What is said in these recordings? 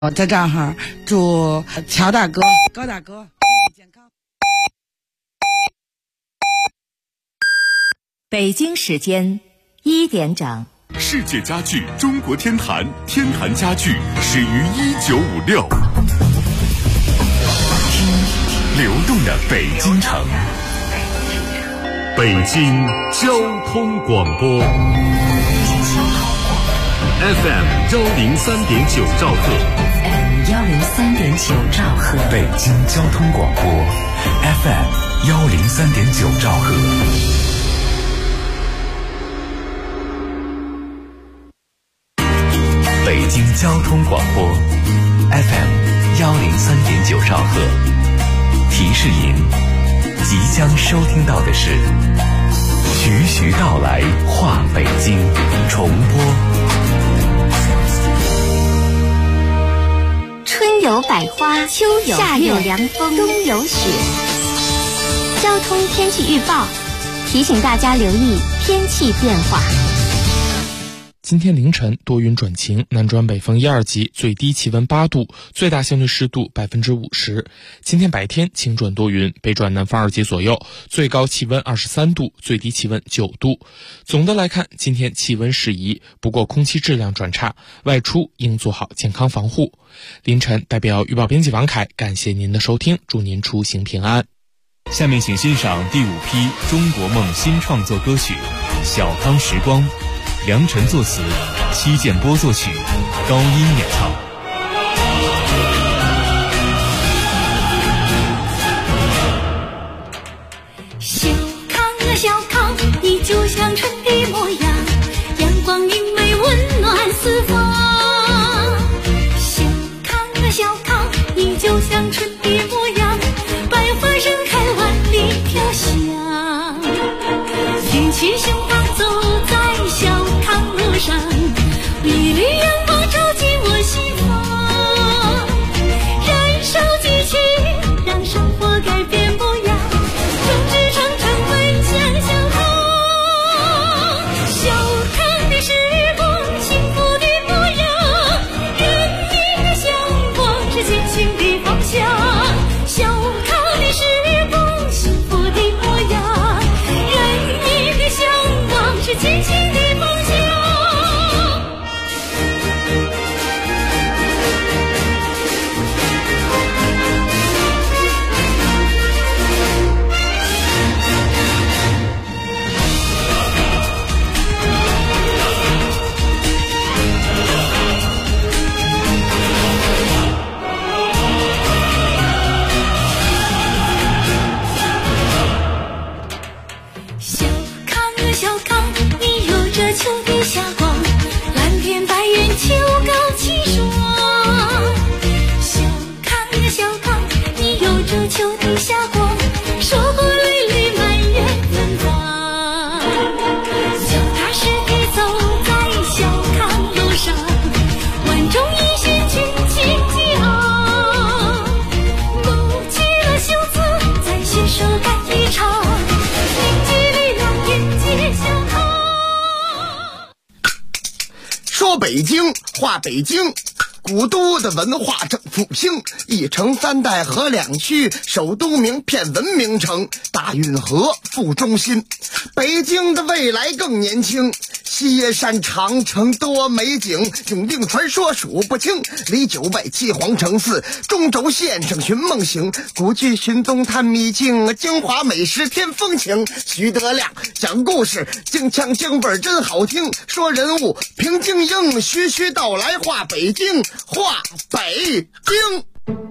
我在这儿祝乔大哥、高大哥身体健康。 北京时间1点整。 世界家具中国天坛，天坛家具始于1956。流动的北京城，北京交通广播 FM 103.9兆赫 103.9兆赫， 北京交通广播 FM 103.9兆赫。北京交通广播 FM 103.9兆赫，提示您即将收听到的是徐徐道来话北京重播。 春有百花，秋有夏有凉风，冬有雪。交通天气预报提醒大家留意天气变化。 今天凌晨多云转晴，南转北风1、2级，最低气温8度，最大相对湿度50%。今天白天晴转多云，北转南风2级左右，最高气温23度，最低气温9度。总的来看，今天气温适宜，不过空气质量转差，外出应做好健康防护。凌晨代表预报编辑王凯，感谢您的收听，祝您出行平安。 下面请欣赏第5批中国梦新创作歌曲《小康时光》，梁晨作词，戚建波作曲，高音演唱。 小康啊小康，你就像春的模样，阳光明媚温暖四方。小康啊小康，你就像春的模样，百花盛开万里飘香。挺起胸膛走在小康路上，一缕阳光照进我心房，燃烧激情，让生活改变模样，众志成城奔向小康。小康的时光，幸福的模样，人民的向往是前行的方向。小康的时光，幸福的模样，人民的向往是前行的方向。小康啊小康，你有着秋的霞光，蓝天白云秋高气爽。小康啊小康，你有着秋的霞光，收获累累满园芬芳。脚踏实地走在小康路上，万众一心群情激昂，鼓起了袖子再携手干一场，凝聚力量迎接小康。 说北京话北京，古都的文化正复兴，一城三代河两区，首都名片文明城，大运河副中心。北京的未来更年轻，西耶山长城多美景，永定传说数不清，离九外七皇城寺，中轴线上寻梦行，古剧寻踪探秘境，京华美食添风情。徐德亮讲故事，京腔京味真好听，说人物评京英，徐徐道来话北京，话北京。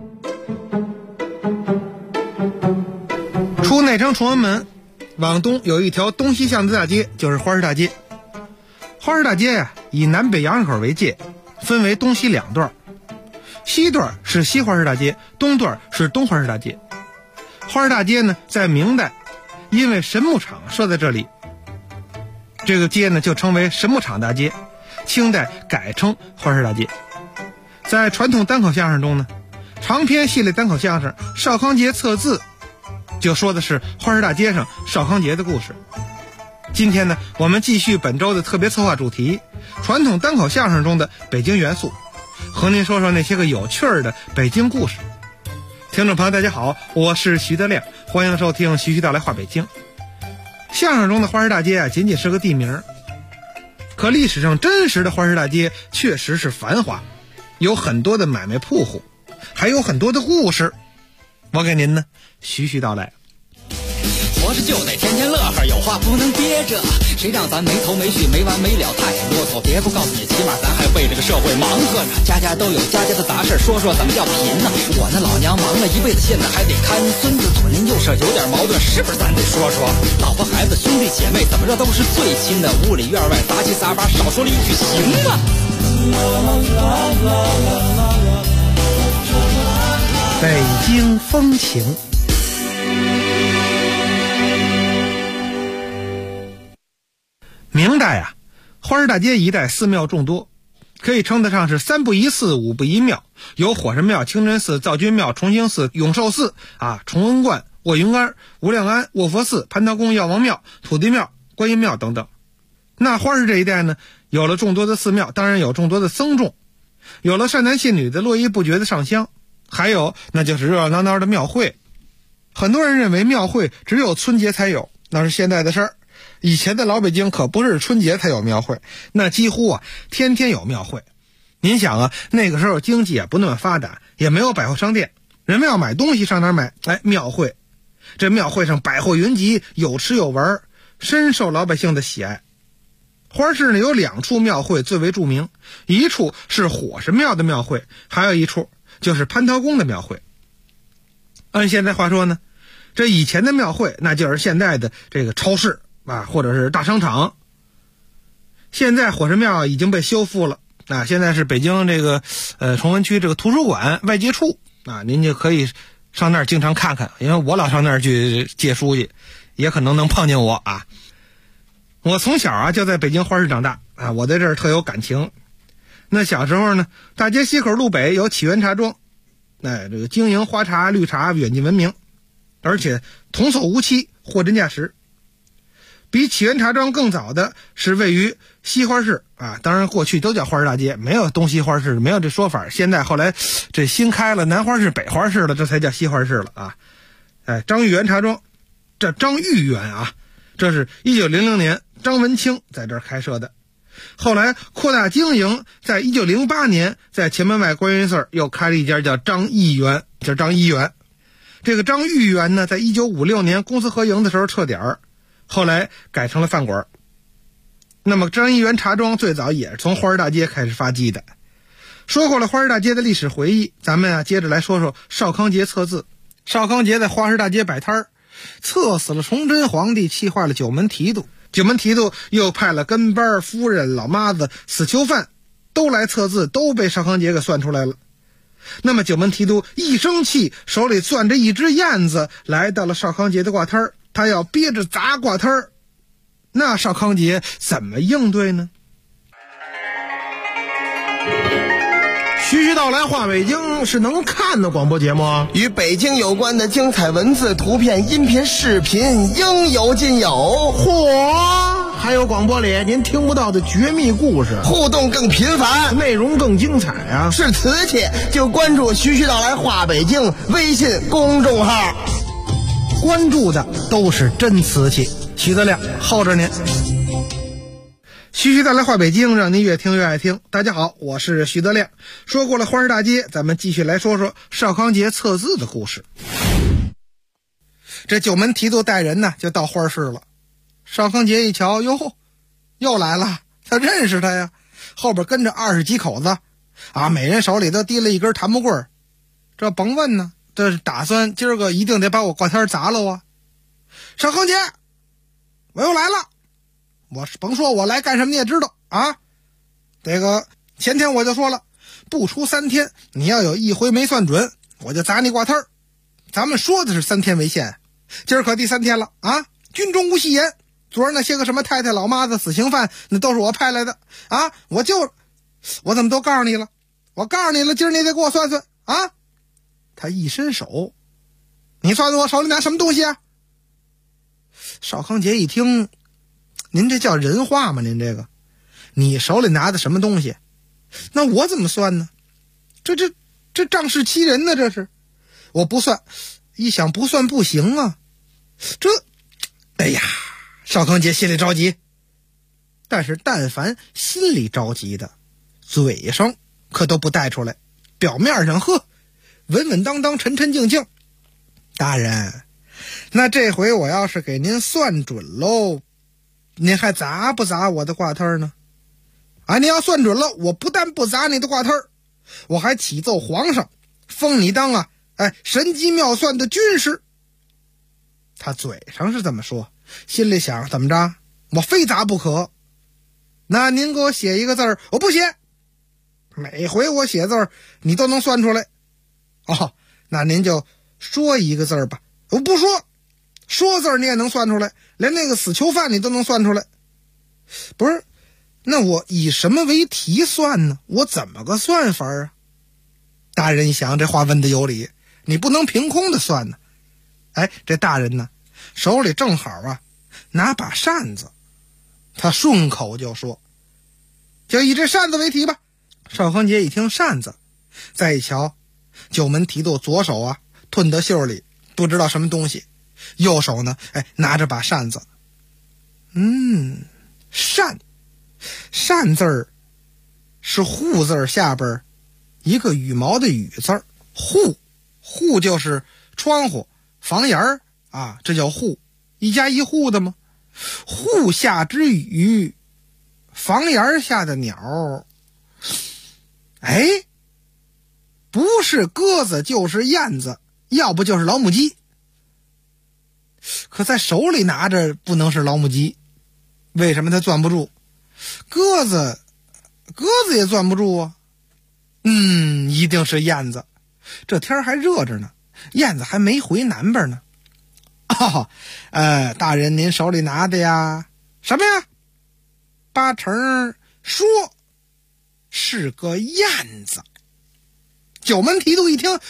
出内城崇文门往东有一条东西向的大街，就是花市大街。花市大街呀，以南北杨市口为界，分为东西两段，西段是西花市大街，东段是东花市大街。花市大街呢，在明代因为神木厂设在这里，这个街呢就称为神木厂大街，清代改称花市大街。在传统单口相声中呢，长篇系列单口相声《少康节测字》就说的是花市大街上少康节的故事。今天呢，我们继续本周的特别策划主题，传统单口相声中的北京元素， 和您说说那些个有趣儿的北京故事。听众朋友大家好，我是徐德亮，欢迎收听徐徐道来话北京。相声中的花市大街啊，仅仅是个地名，可历史上真实的花市大街确实是繁华，有很多的买卖铺户，还有很多的故事。我给您呢徐徐道来。 活着就得天天乐呵，有话不能憋着，谁让咱没头没绪没完没了太啰嗦。别不告诉你，起码咱还为这个社会忙活着，家家都有家家的杂事，说说怎么叫贫呢？我那老娘忙了一辈子，现在还得看孙子，左邻右舍有点矛盾，是不是咱得说说？老婆孩子兄弟姐妹怎么着都是最亲的，屋里院外杂七杂八，少说了一句行吗？ 北京风情。明代啊，花市大街一带寺庙众多，可以称得上是三不一寺五不一庙，有火神庙、清真寺、造君庙、重兴寺、永寿寺崇恩观、卧云庵、无量庵、卧佛寺、蟠桃宫、药王庙、土地庙、观音庙等等。那花市这一带呢，有了众多的寺庙，当然有众多的僧众，有了善男信女的络绎不绝的上香，还有那就是热热闹闹的庙会。很多人认为庙会只有春节才有，那是现在的事儿。以前的老北京可不是春节才有庙会，那几乎天天有庙会。您想那个时候经济不那么发达，也没有百货商店，人们要买东西上哪儿买？庙会。这庙会上百货云集，有吃有玩，深受老百姓的喜爱。花市呢有2处庙会最为著名，一处是火神庙的庙会，还有一处就是蟠桃宫的庙会。按现在话说呢，这以前的庙会那就是现在的这个超市或者是大商场。现在火神庙已经被修复了现在是北京这个崇文区这个图书馆外接处您就可以上那儿经常看看，因为我老上那儿去借书去，也可能碰见我我从小就在北京花市长大我在这儿特有感情。那小时候呢，大街西口路北有启源茶庄，这个经营花茶绿茶远近闻名，而且童叟无欺，货真价实。比启源茶庄更早的是位于西花市当然过去都叫花市大街，没有东西花市，没有这说法。现在后来这新开了南花市北花市了，这才叫西花市了张玉源茶庄，这张玉源这是1900年张文清在这儿开设的，后来扩大经营，在1908年在前门外观音寺又开了一家叫张义源，叫张一元。这个张玉源呢，在1956年公私合营的时候撤点儿，后来改成了饭馆。那么张一元茶庄最早也是从花市大街开始发迹的。说过了花市大街的历史回忆，咱们接着来说说邵康节测字。邵康节在花市大街摆摊儿，测死了崇祯皇帝，气坏了九门提督。九门提督又派了跟班、夫人、老妈子、死囚犯都来测字，都被邵康节给算出来了。那么九门提督一生气，手里攥着一只燕子，来到了邵康节的挂摊儿，他要憋着砸挂摊儿。那邵康节怎么应对呢？ 徐徐道来话北京是能看的广播节目， 与北京有关的精彩文字、图片、音频、视频应有尽有。 嚯，还有广播里您听不到的绝密故事， 互动更频繁， 内容更精彩是瓷器就关注徐徐道来话北京微信公众号， 关注的都是真瓷器。徐德亮候着您。徐徐道来话北京，让您越听越爱听。大家好，我是徐德亮。说过了花市大街，咱们继续来说说邵康节测字的故事。这九门提督带人呢，就到花市了。邵康节一瞧，哟，又来了，他认识他呀，后边跟着20几口子每人手里都提了一根檀木棍儿。这甭问呢，这是打算今儿个一定得把我挂摊砸了邵康节，我又来了，我甭说我来干什么你也知道这个前天我就说了，不出3天你要有一回没算准，我就砸你挂摊儿。咱们说的是3天为限，今儿可第3天了军中无戏言。昨儿那些个什么太太老妈子死刑犯，那都是我派来的我怎么都告诉你了，我告诉你了，今儿你得给我算算他一伸手，你算算我手里拿什么东西邵康节一听，您这叫人话吗？您这个，你手里拿的什么东西？那我怎么算呢？ 这仗势欺人呢，这是。我不算，一想不算不行啊。哎呀，少康节心里着急。但是但凡心里着急的，嘴上可都不带出来，表面上稳稳当当，沉沉静静。大人，那这回我要是给您算准喽，您还砸不砸我的挂摊呢？您要算准了，我不但不砸你的挂摊，我还启奏皇上，封你当神机妙算的军师。他嘴上是这么说，心里想怎么着，我非砸不可。那您给我写一个字儿，我不写。每回我写字儿，你都能算出来。那您就说一个字儿吧。我不说，说字儿你也能算出来，连那个死囚犯你都能算出来。不是，那我以什么为题算呢？我怎么个算法啊？大人一想，这话问的有理，你不能凭空的算呢。这大人呢，手里正好拿把扇子，他顺口就说，就以这扇子为题吧。少康节一听扇子，再一瞧，九门提督左手吞到袖里，不知道什么东西，右手呢拿着把扇子。扇字儿是户字下边一个羽毛的羽字儿，户就是窗户房檐儿这叫户，一家一户的吗？户下之羽，房檐下的鸟。不是鸽子就是燕子，要不就是老母鸡。可在手里拿着不能是老母鸡，为什么它攥不住？鸽子也攥不住啊。一定是燕子。这天还热着呢，燕子还没回南边呢。大人您手里拿的呀，什么呀？八成说是个燕子。九门提督一听，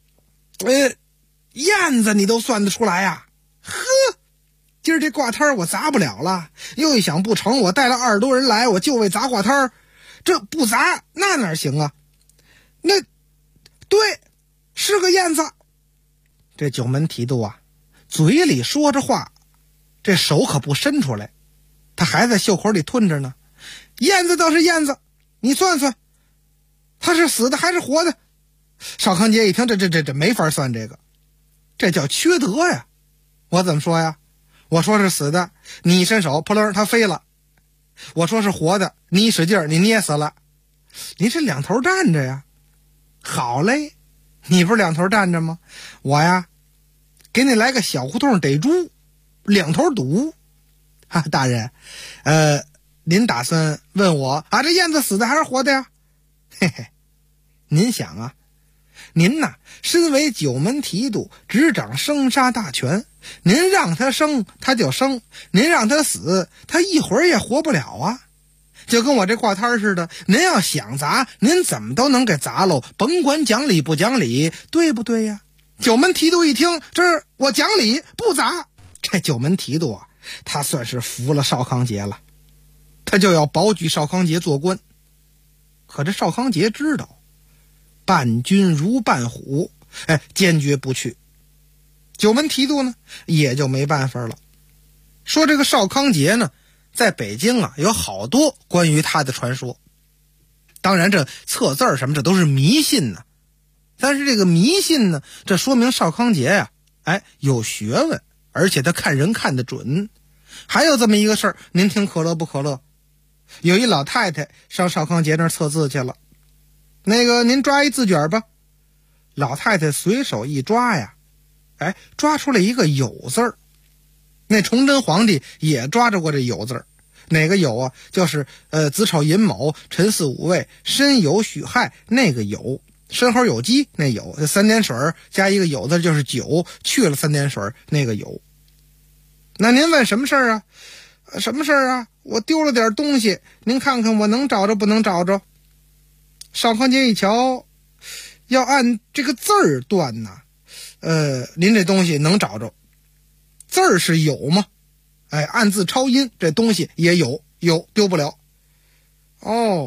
燕子你都算得出来呀？今儿这挂摊我砸不了了，又一想不成，我带了20多人来，我就为砸挂摊，这不砸那哪行啊？那对，是个燕子。这九门提督嘴里说着话，这手可不伸出来，他还在袖口里吞着呢。燕子倒是燕子，你算算，他是死的还是活的？少康节一听，这没法算这个，这叫缺德呀！我怎么说呀？我说是死的，你一伸手，扑棱，他飞了；我说是活的，你一使劲，你捏死了。你这两头站着呀？好嘞，你不是两头站着吗？我呀，给你来个小胡同逮猪，两头堵。大人，您打算问我这燕子死的还是活的呀？您想您身为九门提督，执掌生杀大权，您让他生他就生，您让他死他一会儿也活不了就跟我这挂摊似的，您要想砸，您怎么都能给砸喽，甭管讲理不讲理，对不对呀？九门提督一听，这我讲理不砸。这九门提督他算是服了少康节了，他就要保举少康节做官。可这少康节知道伴君如伴虎，坚决不去。九门提督呢也就没办法了。说这个少康节呢，在北京有好多关于他的传说。当然这测字什么这都是迷信呢，但是这个迷信呢，这说明少康节有学问，而且他看人看得准。还有这么一个事儿，您听可乐不可乐？有一老太太上少康节那儿测字去了，那个您抓一字卷吧。老太太随手一抓呀，抓出来一个酉字儿。那崇祯皇帝也抓着过这酉字儿。哪个酉就是子丑寅卯辰巳午未申酉戌亥那个酉，申猴酉鸡那酉，这3点水加一个酉字就是9，去了3点水那个酉。那您问什么事儿啊？什么事儿啊？我丢了点东西，您看看我能找着不能找着？少康节一瞧，要按这个字儿断您这东西能找着，字儿是有吗？按字抄音，这东西也有丢不了。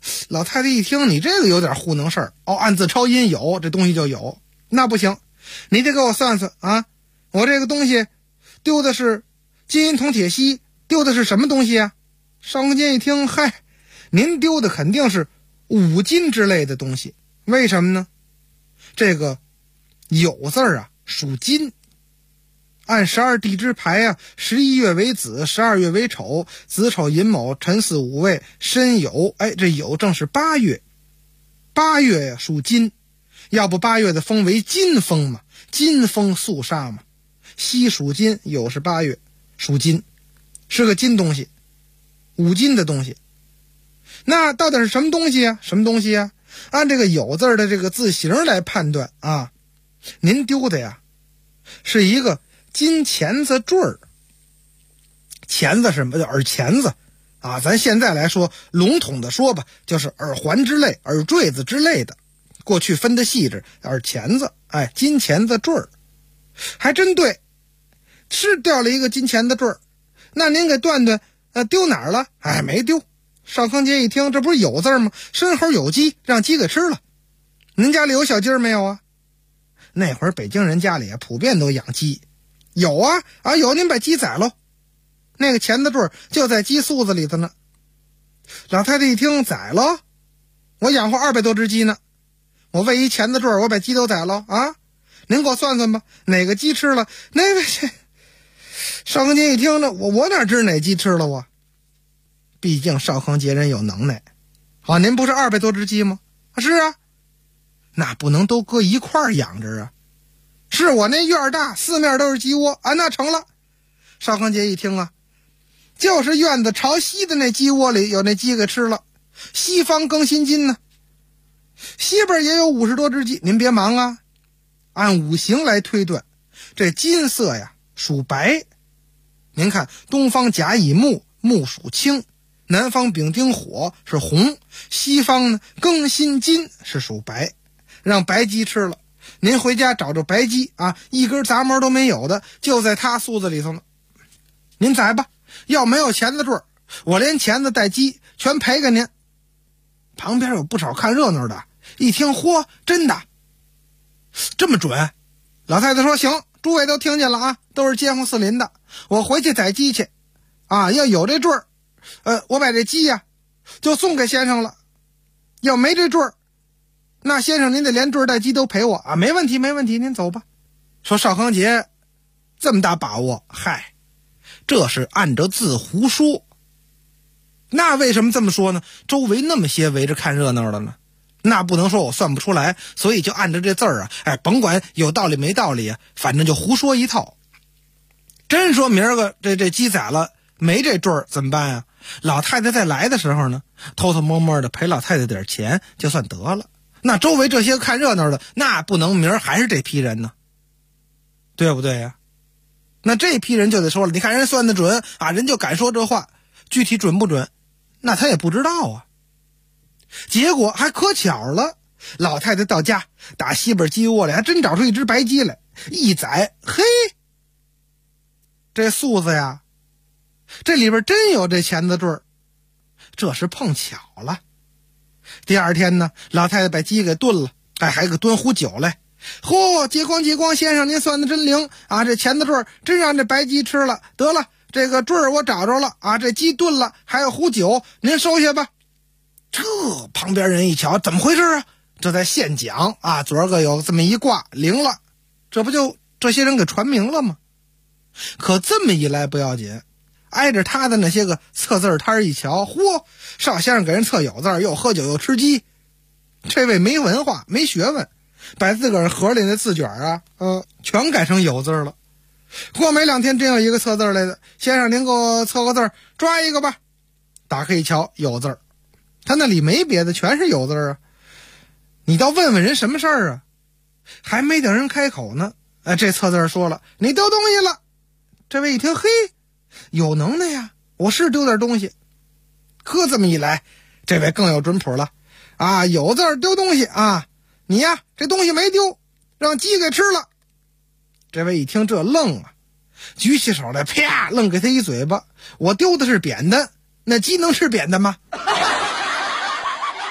老太太一听你这个有点糊弄事儿哦，暗自抄阴有这东西就有，那不行，你得给我算算啊，我这个东西丢的是金银铜铁锡，丢的是什么东西啊？少康节一听，嗨，您丢的肯定是五金之类的东西，为什么呢？这个酉字啊属金，按12地支排啊，11月为子，12月为丑，子丑寅卯辰巳午未申酉，哎，这酉正是8月，8月呀属金，要不8月的风为金风嘛，金风肃杀嘛，西属金，酉是8月属金，是个金东西，五金的东西。那到底是什么东西啊？什么东西啊？按这个酉字的这个字形来判断啊，您丢的呀是一个金钳子坠儿。钳子是什么？耳钳子啊，咱现在来说笼统的说吧，就是耳环之类、耳坠子之类的，过去分的细致，耳钳子，哎，金钳子坠儿，还真对，是掉了一个金钳子坠儿。那您给断断，丢哪儿了？哎，没丢。少康节一听，这不是酉字吗？申猴酉鸡，让鸡给吃了。您家里有小鸡儿没有啊？那会儿北京人家里普遍都养鸡，有啊有，您把鸡宰喽。那个钳子坠就在鸡宿子里头呢。老太太一听，宰了，我养活200多只鸡呢，我为一钳子坠我把鸡都宰了啊！您给我算算吧，哪个鸡吃了？那个少康节一听呢，我哪知哪鸡吃了我？毕竟少康节人有能耐啊！您不是200多只鸡吗？是啊，那不能都搁一块儿养着啊！是我那院大，四面都是鸡窝啊，那成了。少康节一听啊，就是院子朝西的那鸡窝里有那鸡给吃了，西方更新金呢，西边也有50多只鸡。您别忙啊，按五行来推断，这金色呀属白。您看东方甲乙木，木属青，南方丙丁火是红，西方呢庚辛金是属白，让白鸡吃了。您回家找着白鸡啊，一根杂毛都没有的，就在他宿子里头呢。您宰吧，要没有钳子坠，我连钳子带鸡全赔给您。旁边有不少看热闹的，一听，嚯，真的这么准？老太太说，行，诸位都听见了啊，都是街坊四邻的，我回去宰鸡去啊，要有这坠儿，我把这鸡呀就送给先生了。要没这坠儿，那先生您得连坠带鸡都赔我啊！没问题，没问题，您走吧。说少康节这么大把握，嗨，这是按着字胡说。那为什么这么说呢？周围那么些围着看热闹的呢，那不能说我算不出来，所以就按着这字儿啊，哎，甭管有道理没道理啊，反正就胡说一套。真说明儿个这鸡宰了没这坠儿怎么办呀？老太太在来的时候呢，偷偷摸摸的赔老太太点钱就算得了。那周围这些看热闹的，那不能明儿还是这批人呢，对不对呀？那这批人就得说了，你看人算得准啊，人就敢说这话，具体准不准，那他也不知道啊。结果还可巧了，老太太到家，打西边鸡窝里还真找出一只白鸡来，一宰，嘿，这素子呀，这里边真有这钳子坠儿，这是碰巧了。第二天呢，老太太把鸡给炖了，还给炖壶酒来。嚯，接光先生您算的真灵啊，这钳子坠儿真让这白鸡吃了。得了，这个坠儿我找着了啊，这鸡炖了，还有壶酒，您收下吧。这旁边人一瞧，怎么回事啊？这在现讲啊，昨儿个有这么一卦灵了，这不就这些人给传明了吗？可这么一来不要紧，挨着他的那些个测字摊一瞧，嚯，少先生给人测有字，又喝酒又吃鸡，这位没文化没学问，把自个儿盒里的字卷啊，全改成有字了。过没2天，真有一个测字来的，先生您给我测个字，抓一个吧。打开一瞧，有字，他那里没别的，全是有字啊。你倒问问人什么事儿啊？还没等人开口呢，这测字说了，你丢东西了。这位一听，嘿，有能耐呀，我是丢点东西。可这么一来，这位更有准谱了啊，有字丢东西啊，你呀这东西没丢，让鸡给吃了。这位一听这愣啊，举起手来，啪，愣给他一嘴巴。我丢的是扁担，那鸡能吃扁担吗？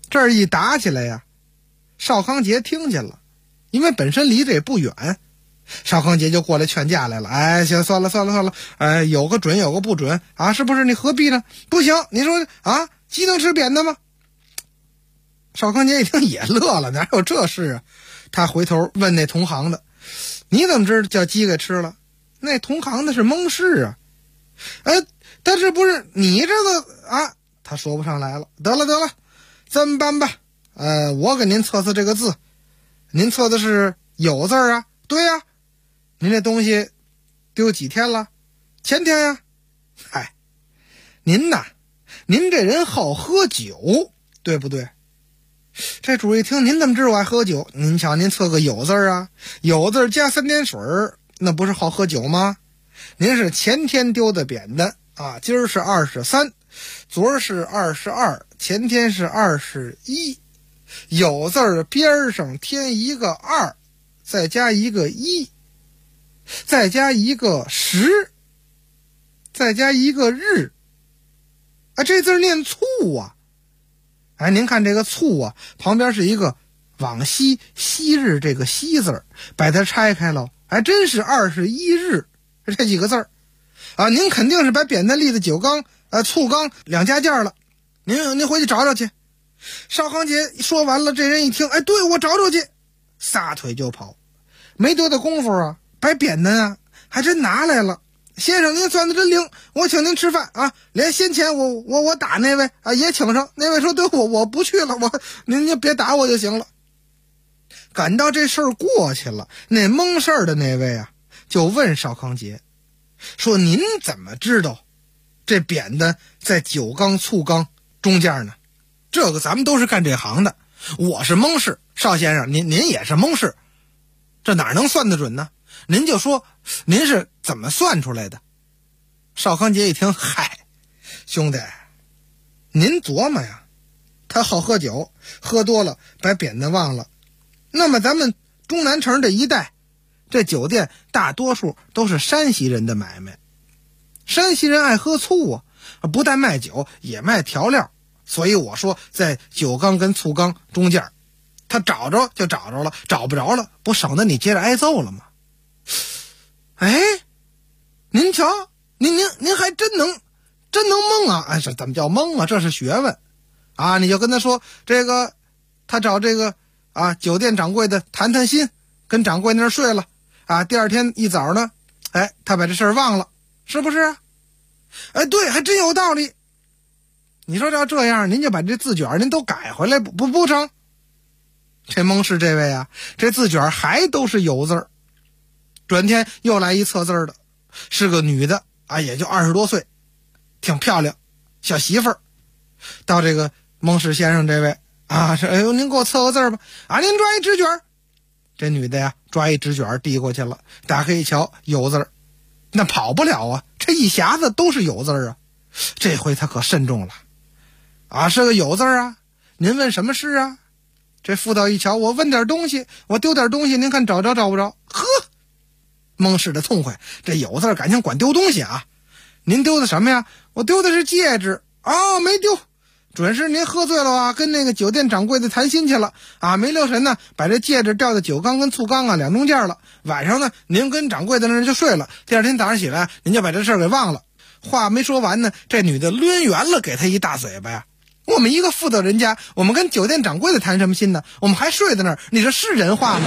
这儿一打起来呀，邵康节听见了，因为本身离这也不远，邵康节就过来劝架来了。哎，行，算了，哎，有个准有个不准啊，是不是？你何必呢？不行，你说啊，鸡能吃扁的吗？邵康节一听也乐了，哪有这事啊？他回头问那同行的，你怎么知道叫鸡给吃了？那同行的是蒙氏啊。哎，但是不是你这个啊？他说不上来了。得了，这么办吧，我给您测测这个字，您测的是有字啊？对呀。您这东西丢几天了？前天呀。嗨，您这人好喝酒，对不对？这主一听，您怎么知道我爱喝酒？您瞧，您测个有字啊，有字加3点水，那不是好喝酒吗？您是前天丢的扁的啊，今儿是23，昨儿是22，前天是21，有字边上添一个2，再加一个1，再加一个10，再加一个日，啊，这字念醋啊。哎，您看这个醋啊，旁边是一个往昔昔日这个昔字，把它拆开了，还真是21日这几个字啊。您肯定是把扁担立的酒缸醋缸两家件了，您回去找找去。邵康节说完了，这人一听，哎，对，我找找去，撒腿就跑。没多大功夫啊，把扁担啊还真拿来了。先生，您算得真灵，我请您吃饭啊！连先前我打那位啊也请上，那位说对，我不去了，您就别打我就行了。赶到这事儿过去了，那蒙事儿的那位啊就问邵康节说：“您怎么知道这扁担在酒缸醋缸中间呢？这个咱们都是干这行的，我是蒙氏，邵先生您也是蒙氏，这哪能算得准呢？您就说您是怎么算出来的？”邵康节一听，嗨，兄弟，您琢磨呀，他好喝酒，喝多了把扁担忘了。那么咱们中南城这一带，这酒店大多数都是山西人的买卖，山西人爱喝醋啊，不但卖酒也卖调料，所以我说在酒缸跟醋缸中间，他找着就找着了，找不着了不省得你接着挨揍了吗？哎，您瞧，您还真能蒙啊！哎，这怎么叫蒙啊？这是学问啊！你就跟他说这个，他找这个啊酒店掌柜的谈心，跟掌柜那儿睡了啊。第二天一早呢，哎，他把这事儿忘了，是不是啊？哎，对，还真有道理。你说要这样，您就把这字卷您都改回来，不成？这蒙氏这位啊，这字卷还都是有字儿。转天又来一测字的，是个女的啊，也就20多岁，挺漂亮，小媳妇儿。到这个蒙氏先生这位啊，哎呦，您给我测个字吧啊，您抓一纸卷。这女的呀，抓一纸卷递过去了，打开一瞧，有字，那跑不了啊，这一匣子都是有字啊。这回他可慎重了啊，是个有字啊，您问什么事啊？这妇道一瞧，我问点东西，我丢点东西，您看找不着？呵，蒙氏的痛快，这有字感情管丢东西啊？您丢的什么呀？我丢的是戒指啊，没丢，准是您喝醉了啊，跟那个酒店掌柜的谈心去了啊，没留神呢，把这戒指掉到酒缸跟醋缸啊两中间了。晚上呢，您跟掌柜的那儿就睡了，第二天早上起来，您就把这事儿给忘了。话没说完呢，这女的抡圆了给他一大嘴巴呀！我们一个妇道人家，我们跟酒店掌柜的谈什么心呢？我们还睡在那儿，你这是人话吗？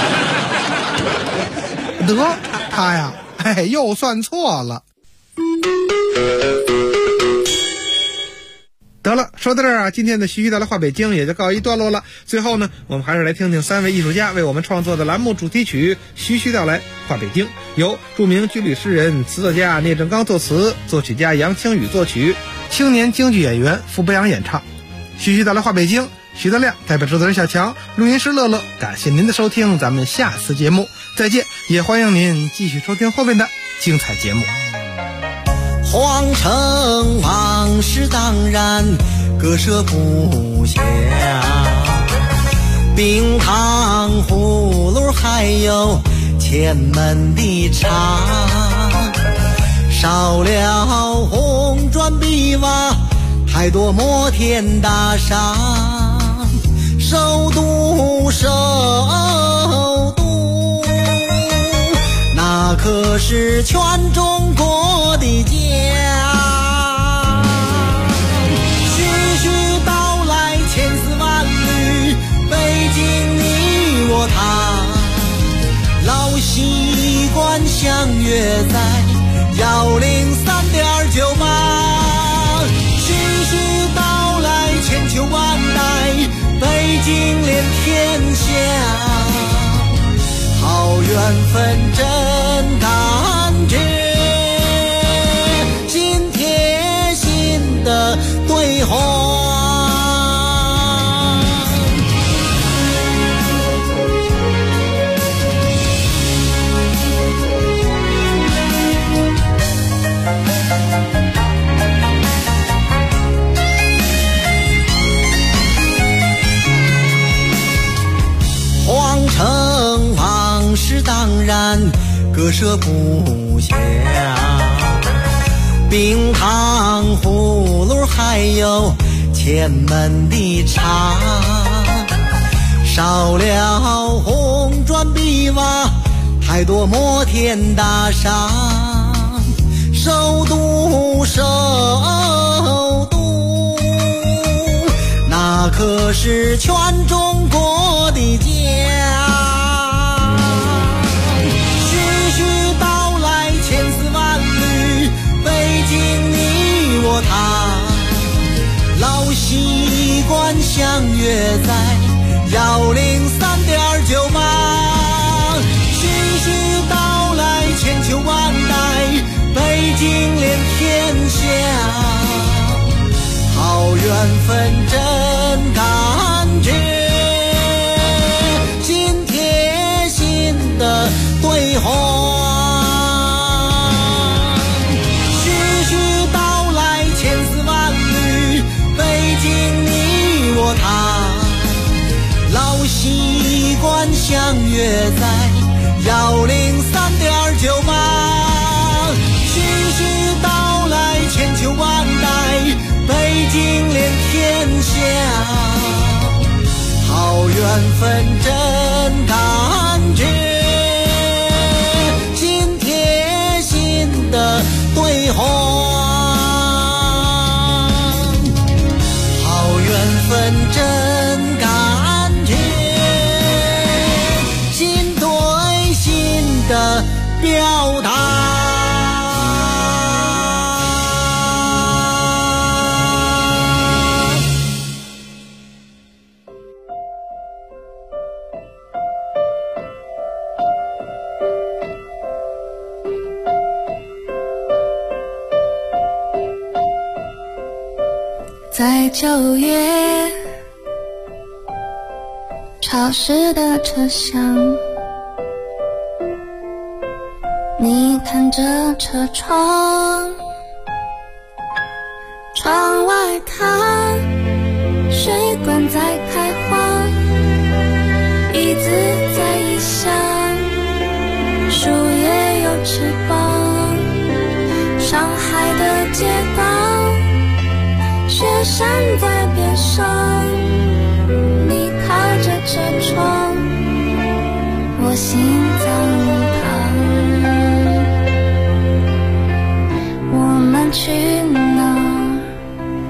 得，他呀，哎，又算错了。得了，说到这儿啊，今天的徐徐道来话北京也就告一段落了。最后呢，我们还是来听听3位艺术家为我们创作的栏目主题曲《徐徐道来话北京》，由著名军旅诗人、词作家聂政刚作词，作曲家杨清宇作曲，青年京剧演员傅博阳演唱。徐徐道来话北京，徐德亮代表制作人小强，录音师乐乐，感谢您的收听，咱们下次节目再见，也欢迎您继续收听后面的精彩节目。 皇城往事当然割舍不下，冰糖葫芦还有前门的茶，少了红砖碧瓦，太多摩天大厦。 首都首都，那可是全中国的家。徐徐道来千丝万缕，北京你我他，老习惯相约在103.98。徐徐道来千秋万代，北京连天下，好缘分真感觉，心贴心的对话。皇城往事当然割舍不下，冰糖葫芦还有前门的茶，少了红砖碧瓦，太多摩天大厦。首都首都，那可是全中国的家。徐徐道来千丝万缕，北京你我他，老习惯相约在103.98。徐徐道来千秋万代，北京连天下，好缘分真感觉，心贴心的对话。徐徐道来千丝万缕，北京你我他，老习惯相约在103.98。徐徐道来千秋万代，北京连天下，好缘分真感觉，心贴心的对话。好缘分真感觉，心对心的表达。 在9月潮湿的车厢，你看着车窗，窗外看水管在开花，椅子在异乡，树叶有翅膀，上海的街道，雪山在边上，你靠着车窗，我心脏旁，我们去哪